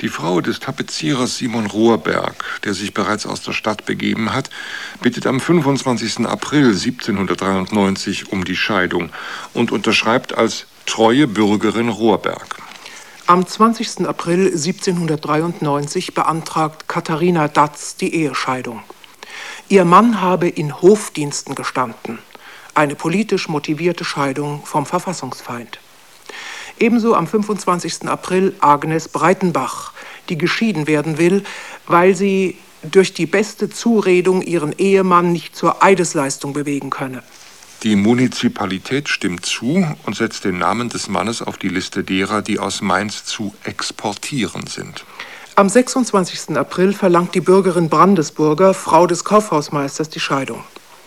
Die Frau des Tapezierers Simon Rohrberg, der sich bereits aus der Stadt begeben hat, bittet am 25. April 1793 um die Scheidung und unterschreibt als treue Bürgerin Rohrberg. Am 20. April 1793 beantragt Katharina Datz die Ehescheidung. Ihr Mann habe in Hofdiensten gestanden. Eine politisch motivierte Scheidung vom Verfassungsfeind. Ebenso am 25. April Agnes Breitenbach, die geschieden werden will, weil sie durch die beste Zuredung ihren Ehemann nicht zur Eidesleistung bewegen könne. Die Munizipalität stimmt zu und setzt den Namen des Mannes auf die Liste derer, die aus Mainz zu exportieren sind. Am 26. April verlangt die Bürgerin Brandesburger, Frau des Kaufhausmeisters, die Scheidung.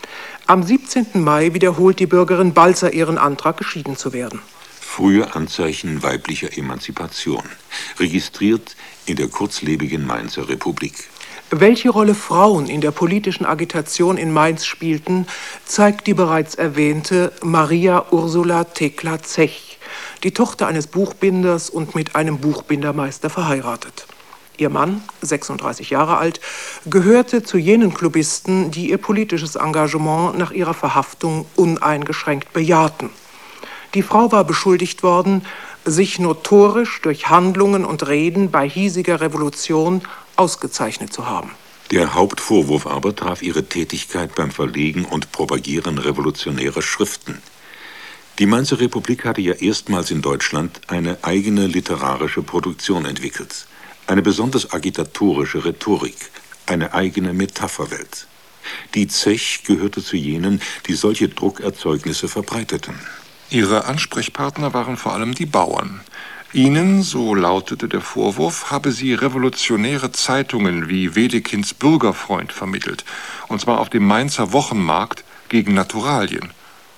Am 17. Mai wiederholt die Bürgerin Balzer ihren Antrag, geschieden zu werden. Frühe Anzeichen weiblicher Emanzipation, registriert in der kurzlebigen Mainzer Republik. Welche Rolle Frauen in der politischen Agitation in Mainz spielten, zeigt die bereits erwähnte Maria Ursula Thekla-Zech, die Tochter eines Buchbinders und mit einem Buchbindermeister verheiratet. Ihr Mann, 36 Jahre alt, gehörte zu jenen Klubisten, die ihr politisches Engagement nach ihrer Verhaftung uneingeschränkt bejahten. Die Frau war beschuldigt worden, sich notorisch durch Handlungen und Reden bei hiesiger Revolution ausgezeichnet zu haben. Der Hauptvorwurf aber traf ihre Tätigkeit beim Verlegen und Propagieren revolutionärer Schriften. Die Mainzer Republik hatte ja erstmals in Deutschland eine eigene literarische Produktion entwickelt. Eine besonders agitatorische Rhetorik, eine eigene Metapherwelt. Die Zech gehörte zu jenen, die solche Druckerzeugnisse verbreiteten. Ihre Ansprechpartner waren vor allem die Bauern. Ihnen, so lautete der Vorwurf, habe sie revolutionäre Zeitungen wie Wedekinds Bürgerfreund vermittelt, und zwar auf dem Mainzer Wochenmarkt gegen Naturalien.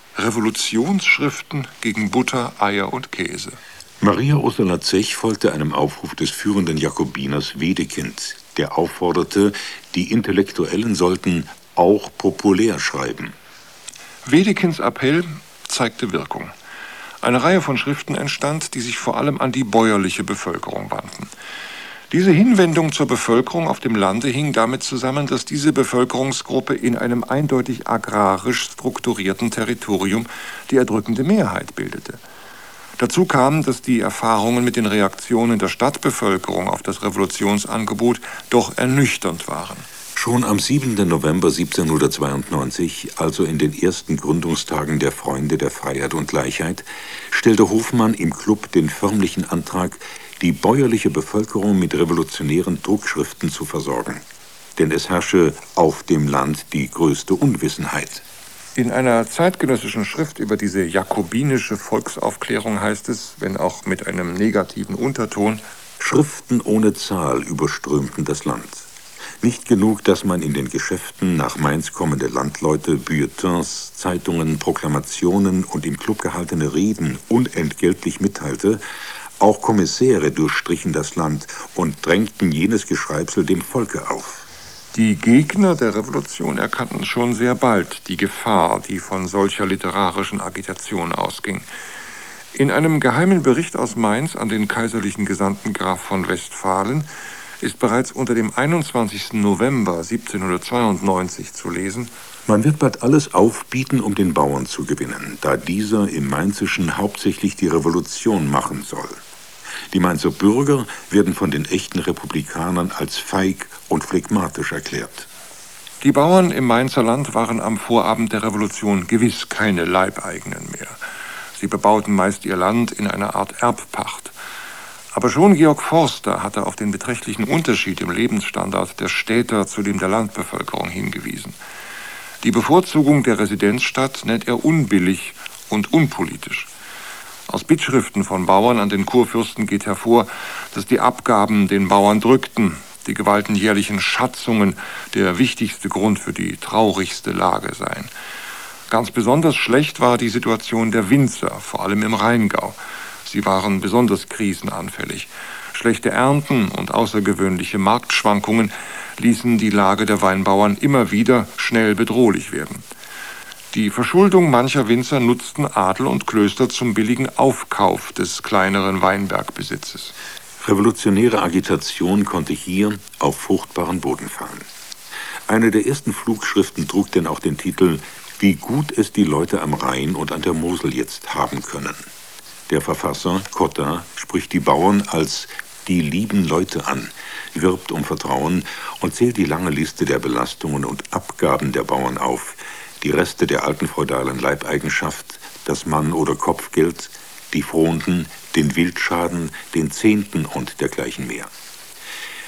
Revolutionsschriften gegen Butter, Eier und Käse. Maria Ursula Zech folgte einem Aufruf des führenden Jakobiners Wedekind, der aufforderte, die Intellektuellen sollten auch populär schreiben. Wedekinds Appell zeigte Wirkung. Eine Reihe von Schriften entstand, die sich vor allem an die bäuerliche Bevölkerung wandten. Diese Hinwendung zur Bevölkerung auf dem Lande hing damit zusammen, dass diese Bevölkerungsgruppe in einem eindeutig agrarisch strukturierten Territorium die erdrückende Mehrheit bildete. Dazu kam, dass die Erfahrungen mit den Reaktionen der Stadtbevölkerung auf das Revolutionsangebot doch ernüchternd waren. Schon am 7. November 1792, also in den ersten Gründungstagen der Freunde der Freiheit und Gleichheit, stellte Hofmann im Club den förmlichen Antrag, die bäuerliche Bevölkerung mit revolutionären Druckschriften zu versorgen. Denn es herrsche auf dem Land die größte Unwissenheit. In einer zeitgenössischen Schrift über diese jakobinische Volksaufklärung heißt es, wenn auch mit einem negativen Unterton: Schriften ohne Zahl überströmten das Land. Nicht genug, dass man in den Geschäften nach Mainz kommende Landleute Bulletins, Zeitungen, Proklamationen und im Club gehaltene Reden unentgeltlich mitteilte, auch Kommissäre durchstrichen das Land und drängten jenes Geschreibsel dem Volke auf. Die Gegner der Revolution erkannten schon sehr bald die Gefahr, die von solcher literarischen Agitation ausging. In einem geheimen Bericht aus Mainz an den kaiserlichen Gesandten Graf von Westphalen ist bereits unter dem 21. November 1792 zu lesen: Man wird bald alles aufbieten, um den Bauern zu gewinnen, da dieser im Mainzischen hauptsächlich die Revolution machen soll. Die Mainzer Bürger werden von den echten Republikanern als feig und phlegmatisch erklärt. Die Bauern im Mainzer Land waren am Vorabend der Revolution gewiss keine Leibeigenen mehr. Sie bebauten meist ihr Land in einer Art Erbpacht. Aber schon Georg Forster hatte auf den beträchtlichen Unterschied im Lebensstandard der Städter zu dem der Landbevölkerung hingewiesen. Die Bevorzugung der Residenzstadt nennt er unbillig und unpolitisch. Aus Bittschriften von Bauern an den Kurfürsten geht hervor, dass die Abgaben den Bauern drückten, die gewalten jährlichen Schatzungen der wichtigste Grund für die traurigste Lage seien. Ganz besonders schlecht war die Situation der Winzer, vor allem im Rheingau. Sie waren besonders krisenanfällig. Schlechte Ernten und außergewöhnliche Marktschwankungen ließen die Lage der Weinbauern immer wieder schnell bedrohlich werden. Die Verschuldung mancher Winzer nutzten Adel und Klöster zum billigen Aufkauf des kleineren Weinbergbesitzes. Revolutionäre Agitation konnte hier auf fruchtbaren Boden fallen. Eine der ersten Flugschriften trug denn auch den Titel »Wie gut es die Leute am Rhein und an der Mosel jetzt haben können«. Der Verfasser, Cotta, spricht die Bauern als »die lieben Leute« an, wirbt um Vertrauen und zählt die lange Liste der Belastungen und Abgaben der Bauern auf, die Reste der alten feudalen Leibeigenschaft, das Mann- oder Kopfgeld, die Fronden, den Wildschaden, den Zehnten und dergleichen mehr.